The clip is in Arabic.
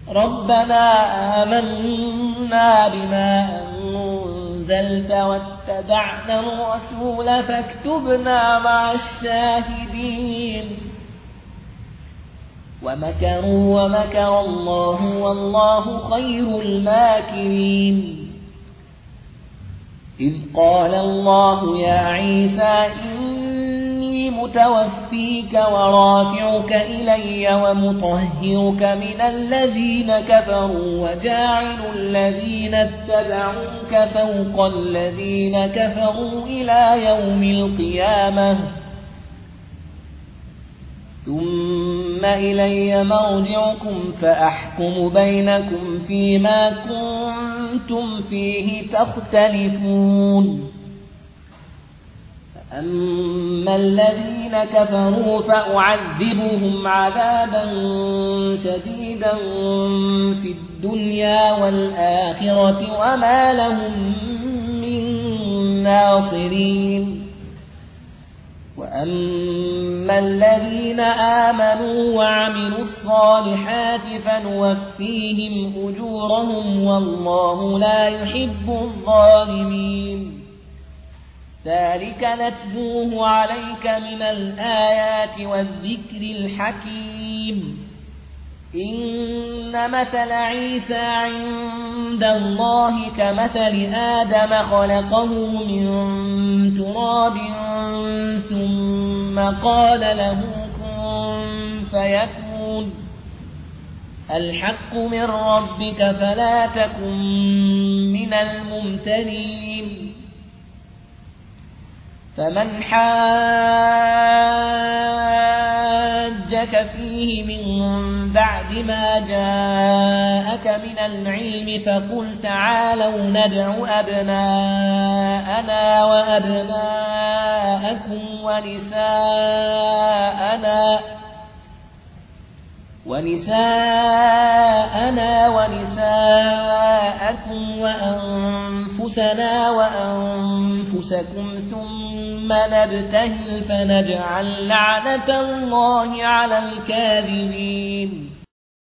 ربنا آمنا بما أنزلت واتبعنا الرسول فاكتبنا مع الشاهدين ومكروا ومكر الله والله خير الماكرين إذ قال الله يا عيسى إني متوفيك ورافعك إلي ومطهرك من الذين كفروا وجاعل الذين اتبعوك فوق الذين كفروا إلى يوم القيامة ثم إلي مرجعكم فأحكم بينكم فيما كنتم فيه تختلفون فأما الذين كفروا فأعذبهم عذابا شديدا في الدنيا والآخرة وما لهم من ناصرين وأما الذين آمنوا وعملوا الصالحات فنوفيهم أجورهم والله لا يحب الظالمين ذلك نتلوه عليك من الآيات والذكر الحكيم إن مثل عيسى عند الله كمثل آدم خلقه من تراب ثم قال له كن فيكون الحق من ربك فلا تكن من الممترين فمن حاجك فيه من بعد ما جاءك من العلم فقل تعالوا ندع أبناءنا وأبناءكم ونساءنا ونساءكم وأنفسنا وأنفسكم ثم نبتهل فنجعل لعنة الله على الكاذبين